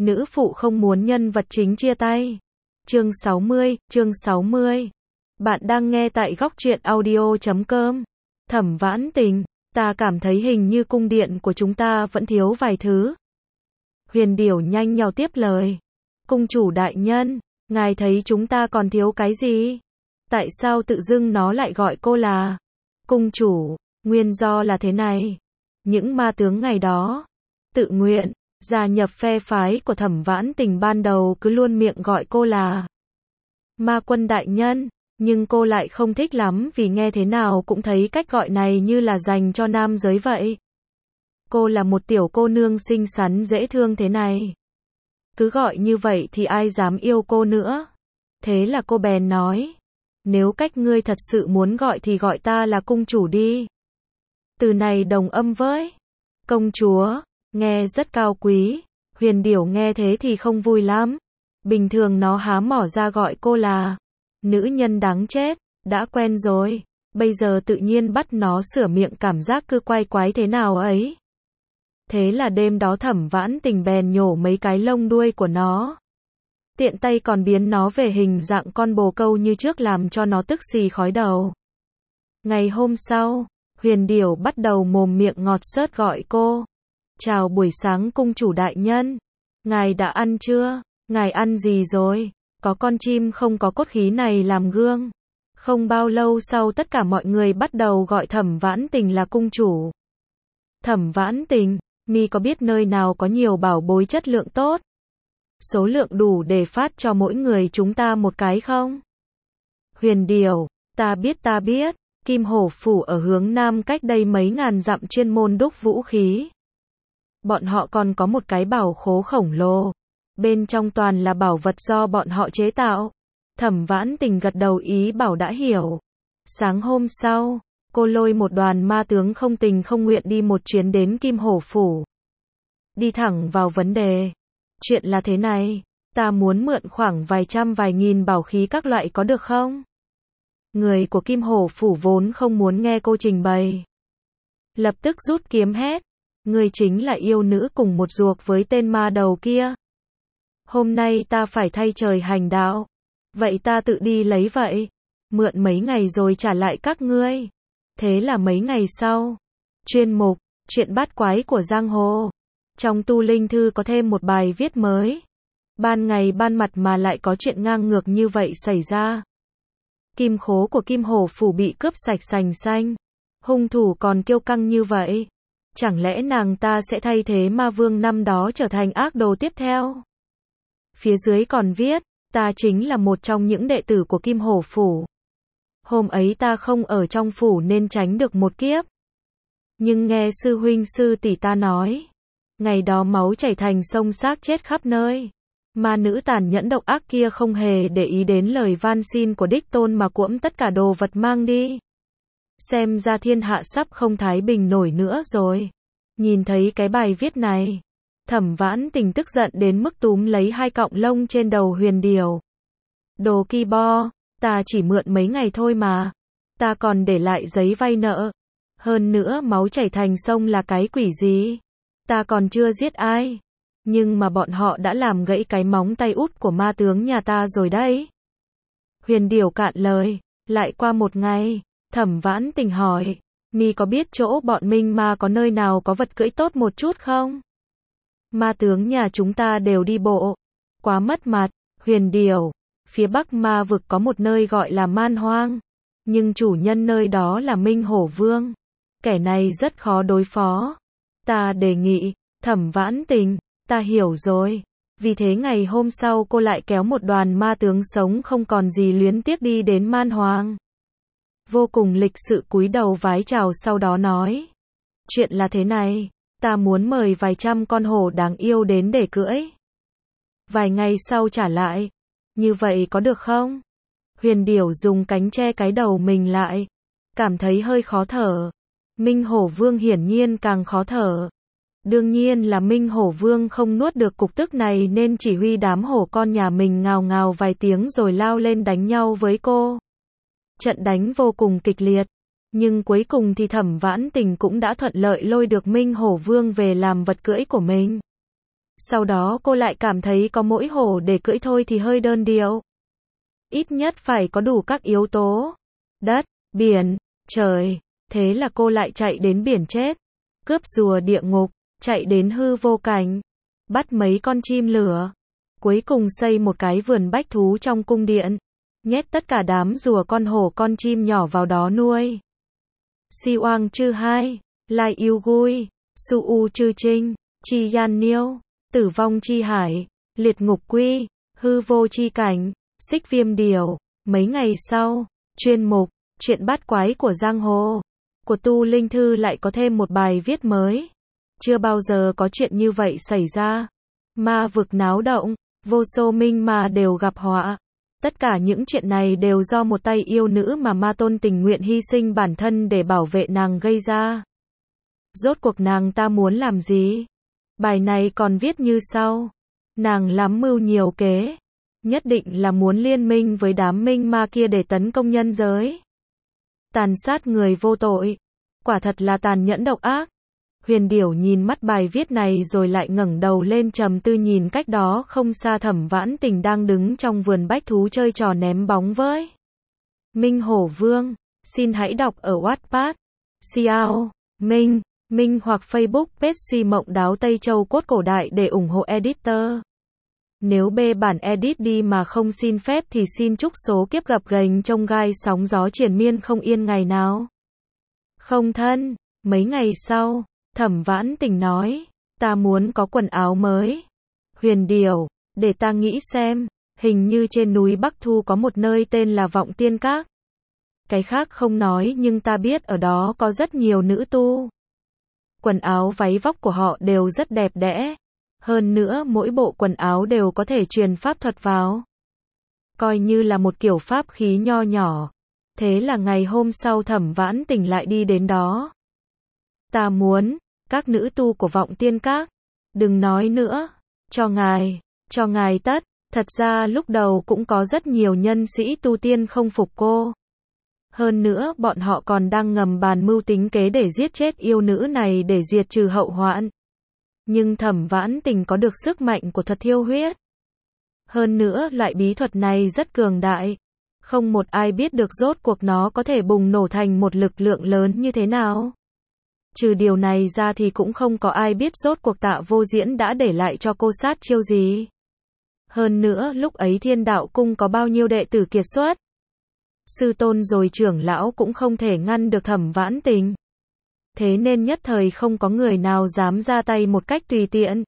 Nữ phụ không muốn nhân vật chính chia tay. Chương 60. Bạn đang nghe tại góc truyện audio.com. Thẩm Vãn Tình, ta cảm thấy hình như cung điện của chúng ta vẫn thiếu vài thứ. Huyền Điểu nhanh nhào tiếp lời. Cung chủ đại nhân, ngài thấy chúng ta còn thiếu cái gì? Tại sao tự dưng nó lại gọi cô là cung chủ? Nguyên do là thế này. Những ma tướng ngày đó tự nguyện gia nhập phe phái của Thẩm Vãn Tình ban đầu cứ luôn miệng gọi cô là ma quân đại nhân, nhưng cô lại không thích lắm vì nghe thế nào cũng thấy cách gọi này như là dành cho nam giới vậy. Cô là một tiểu cô nương xinh xắn dễ thương thế này. Cứ gọi như vậy thì ai dám yêu cô nữa. Thế là cô bèn nói, nếu cách ngươi thật sự muốn gọi thì gọi ta là cung chủ đi. Từ này đồng âm với công chúa, nghe rất cao quý. Huyền Điểu nghe thế thì không vui lắm. Bình thường nó há mỏ ra gọi cô là nữ nhân đáng chết, đã quen rồi. Bây giờ tự nhiên bắt nó sửa miệng cảm giác cứ quay quái thế nào ấy. Thế là đêm đó Thẩm Vãn Tình bèn nhổ mấy cái lông đuôi của nó. Tiện tay còn biến nó về hình dạng con bồ câu như trước làm cho nó tức xì khói đầu. Ngày hôm sau, Huyền Điểu bắt đầu mồm miệng ngọt xớt gọi cô. Chào buổi sáng cung chủ đại nhân. Ngài đã ăn chưa? Ngài ăn gì rồi? Có con chim không có cốt khí này làm gương. Không bao lâu sau tất cả mọi người bắt đầu gọi Thẩm Vãn Tình là cung chủ. Thẩm Vãn Tình, mi có biết nơi nào có nhiều bảo bối chất lượng tốt? Số lượng đủ để phát cho mỗi người chúng ta một cái không? Huyền Điểu, ta biết, Kim Hổ Phủ ở hướng Nam cách đây mấy ngàn dặm chuyên môn đúc vũ khí. Bọn họ còn có một cái bảo khố khổng lồ. Bên trong toàn là bảo vật do bọn họ chế tạo. Thẩm Vãn Tình gật đầu ý bảo đã hiểu. Sáng hôm sau, cô lôi một đoàn ma tướng không tình không nguyện đi một chuyến đến Kim Hổ Phủ. Đi thẳng vào vấn đề. Chuyện là thế này, ta muốn mượn khoảng vài trăm vài nghìn bảo khí các loại có được không? Người của Kim Hổ Phủ vốn không muốn nghe cô trình bày. Lập tức rút kiếm hét. Người chính là yêu nữ cùng một ruột với tên ma đầu kia. Hôm nay ta phải thay trời hành đạo. Vậy ta tự đi lấy vậy. Mượn mấy ngày rồi trả lại các ngươi. Thế là mấy ngày sau. Chuyên mục, chuyện bát quái của giang hồ. Trong Tu Linh Thư có thêm một bài viết mới. Ban ngày ban mặt mà lại có chuyện ngang ngược như vậy xảy ra. Kim khố của Kim Hổ Phủ bị cướp sạch sành xanh. Hung thủ còn kiêu căng như vậy. Chẳng lẽ nàng ta sẽ thay thế ma vương năm đó trở thành ác đồ tiếp theo? Phía dưới còn viết, ta chính là một trong những đệ tử của Kim Hổ Phủ. Hôm ấy ta không ở trong phủ nên tránh được một kiếp. Nhưng nghe sư huynh sư tỷ ta nói, ngày đó máu chảy thành sông xác chết khắp nơi. Ma nữ tàn nhẫn độc ác kia không hề để ý đến lời van xin của đích tôn mà cuỗm tất cả đồ vật mang đi. Xem ra thiên hạ sắp không thái bình nổi nữa rồi. Nhìn thấy cái bài viết này, Thẩm Vãn Tình tức giận đến mức túm lấy hai cọng lông trên đầu Huyền Điểu. Đồ ki bo, ta chỉ mượn mấy ngày thôi mà. Ta còn để lại giấy vay nợ. Hơn nữa máu chảy thành sông là cái quỷ gì? Ta còn chưa giết ai. Nhưng mà bọn họ đã làm gãy cái móng tay út của ma tướng nhà ta rồi đấy. Huyền Điểu cạn lời. Lại qua một ngày, Thẩm Vãn Tình hỏi, mi có biết chỗ bọn Minh Ma có nơi nào có vật cưỡi tốt một chút không? Ma tướng nhà chúng ta đều đi bộ. Quá mất mặt. Huyền Điểu, phía Bắc ma vực có một nơi gọi là Man Hoang. Nhưng chủ nhân nơi đó là Minh Hổ Vương. Kẻ này rất khó đối phó. Ta đề nghị, Thẩm Vãn Tình, ta hiểu rồi. Vì thế ngày hôm sau cô lại kéo một đoàn ma tướng sống không còn gì luyến tiếc đi đến Man Hoang. Vô cùng lịch sự cúi đầu vái chào sau đó nói. Chuyện là thế này, ta muốn mời vài trăm con hổ đáng yêu đến để cưỡi. Vài ngày sau trả lại. Như vậy có được không? Huyền Điểu dùng cánh che cái đầu mình lại. Cảm thấy hơi khó thở. Minh Hổ Vương hiển nhiên càng khó thở. Đương nhiên là Minh Hổ Vương không nuốt được cục tức này nên chỉ huy đám hổ con nhà mình ngào ngào vài tiếng rồi lao lên đánh nhau với cô. Trận đánh vô cùng kịch liệt. Nhưng cuối cùng thì Thẩm Vãn Tình cũng đã thuận lợi lôi được Minh Hổ Vương về làm vật cưỡi của mình. Sau đó cô lại cảm thấy có mỗi hổ để cưỡi thôi thì hơi đơn điệu. Ít nhất phải có đủ các yếu tố. Đất, biển, trời. Thế là cô lại chạy đến biển chết. Cướp rùa địa ngục, chạy đến hư vô cảnh. Bắt mấy con chim lửa. Cuối cùng xây một cái vườn bách thú trong cung điện. Nhét tất cả đám rùa con hổ con chim nhỏ vào đó nuôi. Si oang chư hai, lai yêu gui, su u chư trinh, chi yan niêu, tử vong chi hải, liệt ngục quy, hư vô chi cảnh, xích viêm điều. Mấy ngày sau, chuyên mục, chuyện bát quái của giang hồ, của Tu Linh Thư lại có thêm một bài viết mới. Chưa bao giờ có chuyện như vậy xảy ra. Ma vực náo động, vô số minh ma đều gặp họa. Tất cả những chuyện này đều do một tay yêu nữ mà Ma Tôn tình nguyện hy sinh bản thân để bảo vệ nàng gây ra. Rốt cuộc nàng ta muốn làm gì? Bài này còn viết như sau. Nàng lắm mưu nhiều kế. Nhất định là muốn liên minh với đám minh ma kia để tấn công nhân giới. Tàn sát người vô tội. Quả thật là tàn nhẫn độc ác. Huyền Điểu nhìn mắt bài viết này rồi lại ngẩng đầu lên trầm tư nhìn cách đó không xa Thẩm Vãn Tình đang đứng trong vườn bách thú chơi trò ném bóng với Minh Hổ Vương. Xin hãy đọc ở Wattpad, Xiao, Minh hoặc Facebook page Suy Mộng Đáo Tây Châu Cốt Cổ Đại để ủng hộ editor. Nếu bê bản edit đi mà không xin phép thì xin chúc số kiếp gập ghềnh trông gai sóng gió triền miên không yên ngày nào. Không thân, mấy ngày sau, Thẩm Vãn Tình nói, ta muốn có quần áo mới. Huyền Điểu, để ta nghĩ xem, hình như trên núi Bắc Thu có một nơi tên là Vọng Tiên Các. Cái khác không nói nhưng ta biết ở đó có rất nhiều nữ tu. Quần áo váy vóc của họ đều rất đẹp đẽ. Hơn nữa mỗi bộ quần áo đều có thể truyền pháp thuật vào. Coi như là một kiểu pháp khí nho nhỏ. Thế là ngày hôm sau Thẩm Vãn Tình lại đi đến đó. Ta muốn, các nữ tu của Vọng Tiên Các, đừng nói nữa, cho ngài tất. Thật ra lúc đầu cũng có rất nhiều nhân sĩ tu tiên không phục cô. Hơn nữa bọn họ còn đang ngầm bàn mưu tính kế để giết chết yêu nữ này để diệt trừ hậu hoạn. Nhưng Thẩm Vãn Tình có được sức mạnh của thuật thiêu huyết. Hơn nữa loại bí thuật này rất cường đại. Không một ai biết được rốt cuộc nó có thể bùng nổ thành một lực lượng lớn như thế nào. Trừ điều này ra thì cũng không có ai biết rốt cuộc Tạ Vô Diễn đã để lại cho cô sát chiêu gì. Hơn nữa lúc ấy Thiên Đạo Cung có bao nhiêu đệ tử kiệt xuất. Sư tôn rồi trưởng lão cũng không thể ngăn được Thẩm Vãn Tình. Thế nên nhất thời không có người nào dám ra tay một cách tùy tiện.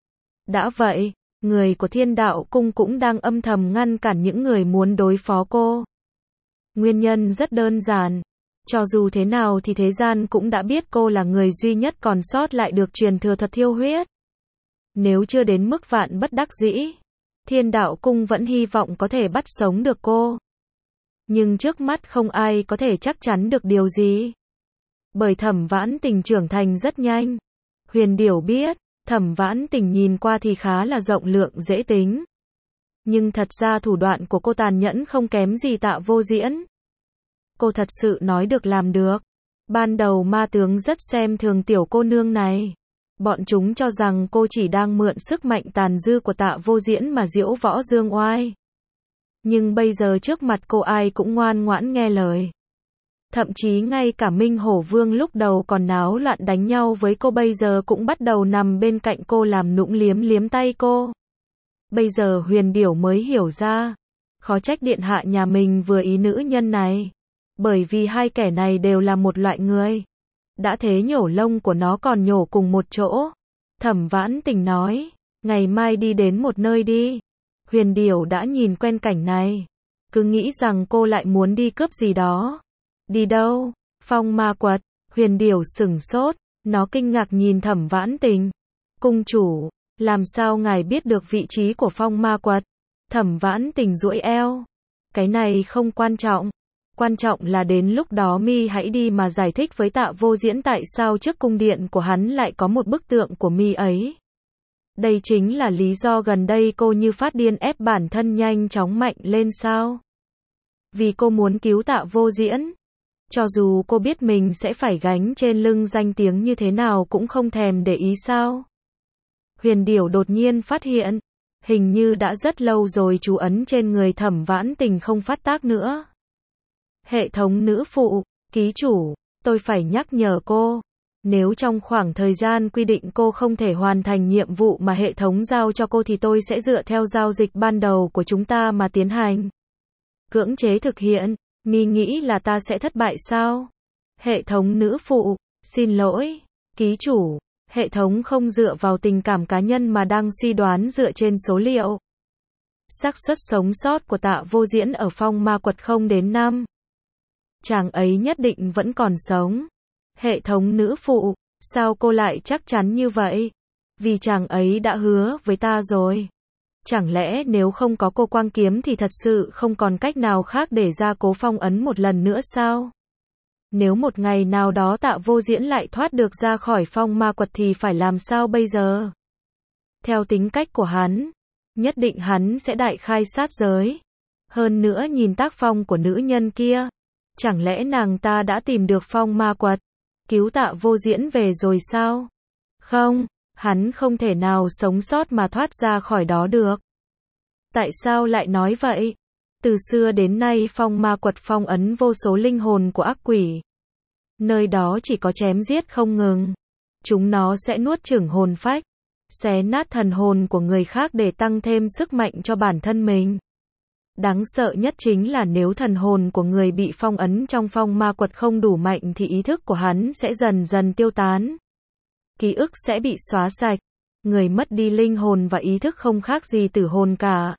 Đã vậy, người của Thiên Đạo Cung cũng đang âm thầm ngăn cản những người muốn đối phó cô. Nguyên nhân rất đơn giản. Cho dù thế nào thì thế gian cũng đã biết cô là người duy nhất còn sót lại được truyền thừa thuật thiêu huyết. Nếu chưa đến mức vạn bất đắc dĩ, Thiên Đạo Cung vẫn hy vọng có thể bắt sống được cô. Nhưng trước mắt không ai có thể chắc chắn được điều gì. Bởi Thẩm Vãn Tình trưởng thành rất nhanh. Huyền Điểu biết, Thẩm Vãn Tình nhìn qua thì khá là rộng lượng dễ tính. Nhưng thật ra thủ đoạn của cô tàn nhẫn không kém gì Tạ Vô Diễn. Cô thật sự nói được làm được. Ban đầu ma tướng rất xem thường tiểu cô nương này. Bọn chúng cho rằng cô chỉ đang mượn sức mạnh tàn dư của Tạ Vô Diễn mà diễu võ dương oai. Nhưng bây giờ trước mặt cô ai cũng ngoan ngoãn nghe lời. Thậm chí ngay cả Minh Hổ Vương lúc đầu còn náo loạn đánh nhau với cô bây giờ cũng bắt đầu nằm bên cạnh cô làm nũng liếm tay cô. Bây giờ Huyền Điểu mới hiểu ra. Khó trách điện hạ nhà mình vừa ý nữ nhân này. Bởi vì hai kẻ này đều là một loại người. Đã thế nhổ lông của nó còn nhổ cùng một chỗ. Thẩm Vãn Tình nói, ngày mai đi đến một nơi đi. Huyền Điểu đã nhìn quen cảnh này. Cứ nghĩ rằng cô lại muốn đi cướp gì đó. Đi đâu? Phong Ma Quật. Huyền Điểu sửng sốt. Nó kinh ngạc nhìn Thẩm Vãn Tình. Cung chủ, làm sao ngài biết được vị trí của Phong Ma Quật? Thẩm Vãn Tình duỗi eo. Cái này không quan trọng. Quan trọng là đến lúc đó mi hãy đi mà giải thích với Tạ Vô Diễn tại sao trước cung điện của hắn lại có một bức tượng của mi ấy. Đây chính là lý do gần đây cô như phát điên ép bản thân nhanh chóng mạnh lên sao? Vì cô muốn cứu Tạ Vô Diễn. Cho dù cô biết mình sẽ phải gánh trên lưng danh tiếng như thế nào cũng không thèm để ý sao? Huyền Điểu đột nhiên phát hiện, hình như đã rất lâu rồi chú ấn trên người Thẩm Vãn Tình không phát tác nữa. Hệ thống nữ phụ, ký chủ, tôi phải nhắc nhở cô, nếu trong khoảng thời gian quy định cô không thể hoàn thành nhiệm vụ mà hệ thống giao cho cô thì tôi sẽ dựa theo giao dịch ban đầu của chúng ta mà tiến hành. Cưỡng chế thực hiện, mi nghĩ là ta sẽ thất bại sao? Hệ thống nữ phụ, xin lỗi, ký chủ, hệ thống không dựa vào tình cảm cá nhân mà đang suy đoán dựa trên số liệu. Xác suất sống sót của Tạ Vô Diễn ở phong ma quật 0 đến 5. Chàng ấy nhất định vẫn còn sống. Hệ thống nữ phụ, sao cô lại chắc chắn như vậy? Vì chàng ấy đã hứa với ta rồi. Chẳng lẽ nếu không có cô quang kiếm thì thật sự không còn cách nào khác để gia cố phong ấn một lần nữa sao? Nếu một ngày nào đó Tạ Vô Diễn lại thoát được ra khỏi phong ma quật thì phải làm sao bây giờ? Theo tính cách của hắn, nhất định hắn sẽ đại khai sát giới. Hơn nữa nhìn tác phong của nữ nhân kia, chẳng lẽ nàng ta đã tìm được phong ma quật, cứu Tạ Vô Diễn về rồi sao? Không, hắn không thể nào sống sót mà thoát ra khỏi đó được. Tại sao lại nói vậy? Từ xưa đến nay phong ma quật phong ấn vô số linh hồn của ác quỷ. Nơi đó chỉ có chém giết không ngừng. Chúng nó sẽ nuốt chửng hồn phách, xé nát thần hồn của người khác để tăng thêm sức mạnh cho bản thân mình. Đáng sợ nhất chính là nếu thần hồn của người bị phong ấn trong phong ma quật không đủ mạnh thì ý thức của hắn sẽ dần dần tiêu tán. Ký ức sẽ bị xóa sạch. Người mất đi linh hồn và ý thức không khác gì tử hồn cả.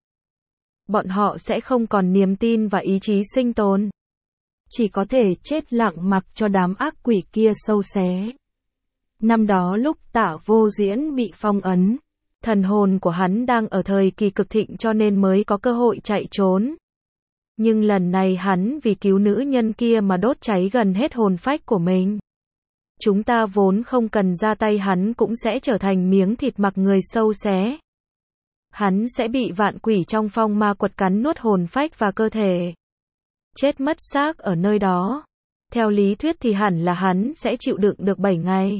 Bọn họ sẽ không còn niềm tin và ý chí sinh tồn. Chỉ có thể chết lặng mặc cho đám ác quỷ kia sâu xé. Năm đó lúc Tạ Vô Diễn bị phong ấn, thần hồn của hắn đang ở thời kỳ cực thịnh cho nên mới có cơ hội chạy trốn. Nhưng lần này hắn vì cứu nữ nhân kia mà đốt cháy gần hết hồn phách của mình. Chúng ta vốn không cần ra tay hắn cũng sẽ trở thành miếng thịt mặc người sâu xé. Hắn sẽ bị vạn quỷ trong phong ma quật cắn nuốt hồn phách và cơ thể. Chết mất xác ở nơi đó. Theo lý thuyết thì hẳn là hắn sẽ chịu đựng được 7 ngày.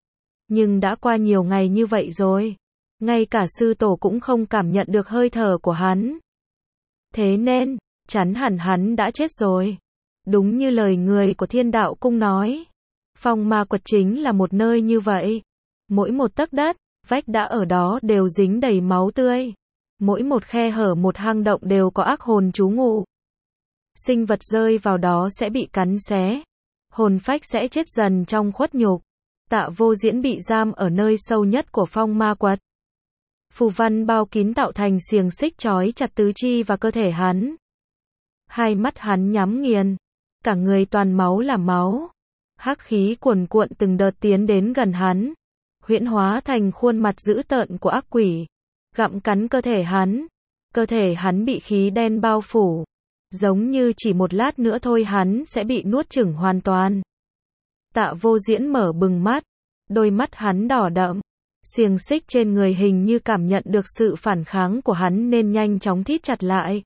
Nhưng đã qua nhiều ngày như vậy rồi. Ngay cả sư tổ cũng không cảm nhận được hơi thở của hắn. Thế nên, chắn hẳn hắn đã chết rồi. Đúng như lời người của Thiên Đạo Cung nói. Phong ma quật chính là một nơi như vậy. Mỗi một tấc đất, vách đã ở đó đều dính đầy máu tươi. Mỗi một khe hở một hang động đều có ác hồn trú ngụ. Sinh vật rơi vào đó sẽ bị cắn xé. Hồn phách sẽ chết dần trong khuất nhục. Tạ Vô Diễn bị giam ở nơi sâu nhất của phong ma quật. Phù văn bao kín tạo thành xiềng xích trói chặt tứ chi và cơ thể hắn. Hai mắt hắn nhắm nghiền. Cả người toàn máu là máu. Hắc khí cuồn cuộn từng đợt tiến đến gần hắn. Huyễn hóa thành khuôn mặt dữ tợn của ác quỷ. Gặm cắn cơ thể hắn. Cơ thể hắn bị khí đen bao phủ. Giống như chỉ một lát nữa thôi hắn sẽ bị nuốt chửng hoàn toàn. Tạ Vô Diễn mở bừng mắt. Đôi mắt hắn đỏ đậm. Xiềng xích trên người hình như cảm nhận được sự phản kháng của hắn nên nhanh chóng thít chặt lại.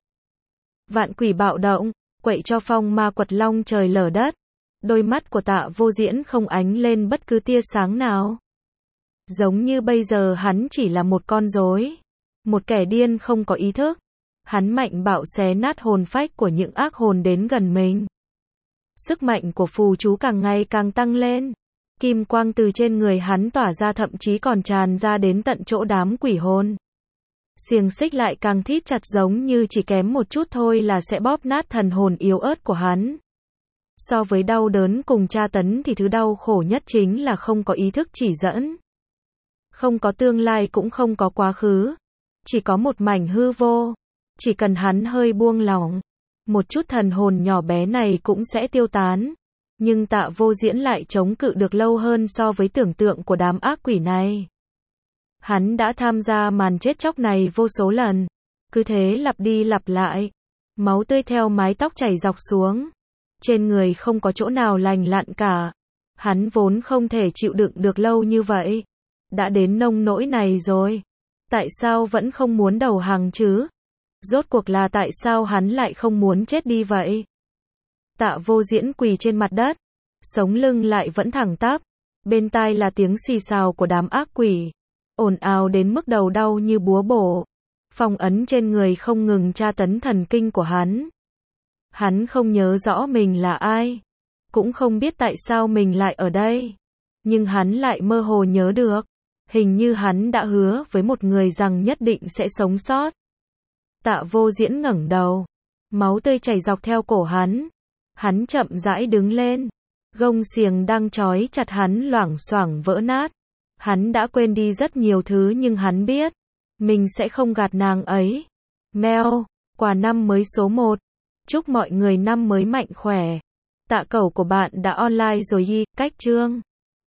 Vạn quỷ bạo động, quậy cho phong ma quật long trời lở đất. Đôi mắt của Tạ Vô Diễn không ánh lên bất cứ tia sáng nào. Giống như bây giờ hắn chỉ là một con rối. Một kẻ điên không có ý thức. Hắn mạnh bạo xé nát hồn phách của những ác hồn đến gần mình. Sức mạnh của phù chú càng ngày càng tăng lên. Kim quang từ trên người hắn tỏa ra thậm chí còn tràn ra đến tận chỗ đám quỷ hồn. Xiềng xích lại càng thít chặt giống như chỉ kém một chút thôi là sẽ bóp nát thần hồn yếu ớt của hắn. So với đau đớn cùng tra tấn thì thứ đau khổ nhất chính là không có ý thức chỉ dẫn. Không có tương lai cũng không có quá khứ. Chỉ có một mảnh hư vô. Chỉ cần hắn hơi buông lỏng, một chút thần hồn nhỏ bé này cũng sẽ tiêu tán. Nhưng Tạ Vô Diễn lại chống cự được lâu hơn so với tưởng tượng của đám ác quỷ này. Hắn đã tham gia màn chết chóc này vô số lần. Cứ thế lặp đi lặp lại. Máu tươi theo mái tóc chảy dọc xuống. Trên người không có chỗ nào lành lặn cả. Hắn vốn không thể chịu đựng được lâu như vậy. Đã đến nông nỗi này rồi. Tại sao vẫn không muốn đầu hàng chứ? Rốt cuộc là tại sao hắn lại không muốn chết đi vậy? Tạ Vô Diễn quỳ trên mặt đất. Sống lưng lại vẫn thẳng tắp. Bên tai là tiếng xì xào của đám ác quỷ. ồn ào đến mức đầu đau như búa bổ. Phong ấn trên người không ngừng tra tấn thần kinh của hắn. Hắn không nhớ rõ mình là ai, cũng không biết tại sao mình lại ở đây. Nhưng hắn lại mơ hồ nhớ được, hình như hắn đã hứa với một người rằng nhất định sẽ sống sót. Tạ Vô Diễn ngẩng đầu, máu tươi chảy dọc theo cổ hắn. Hắn chậm rãi đứng lên, gông xiềng đang trói chặt hắn loảng xoảng vỡ nát. Hắn đã quên đi rất nhiều thứ nhưng hắn biết, mình sẽ không gạt nàng ấy. Mel, quà năm mới số 1. Chúc mọi người năm mới mạnh khỏe. Tạ Cẩu của bạn đã online rồi y, cách chương.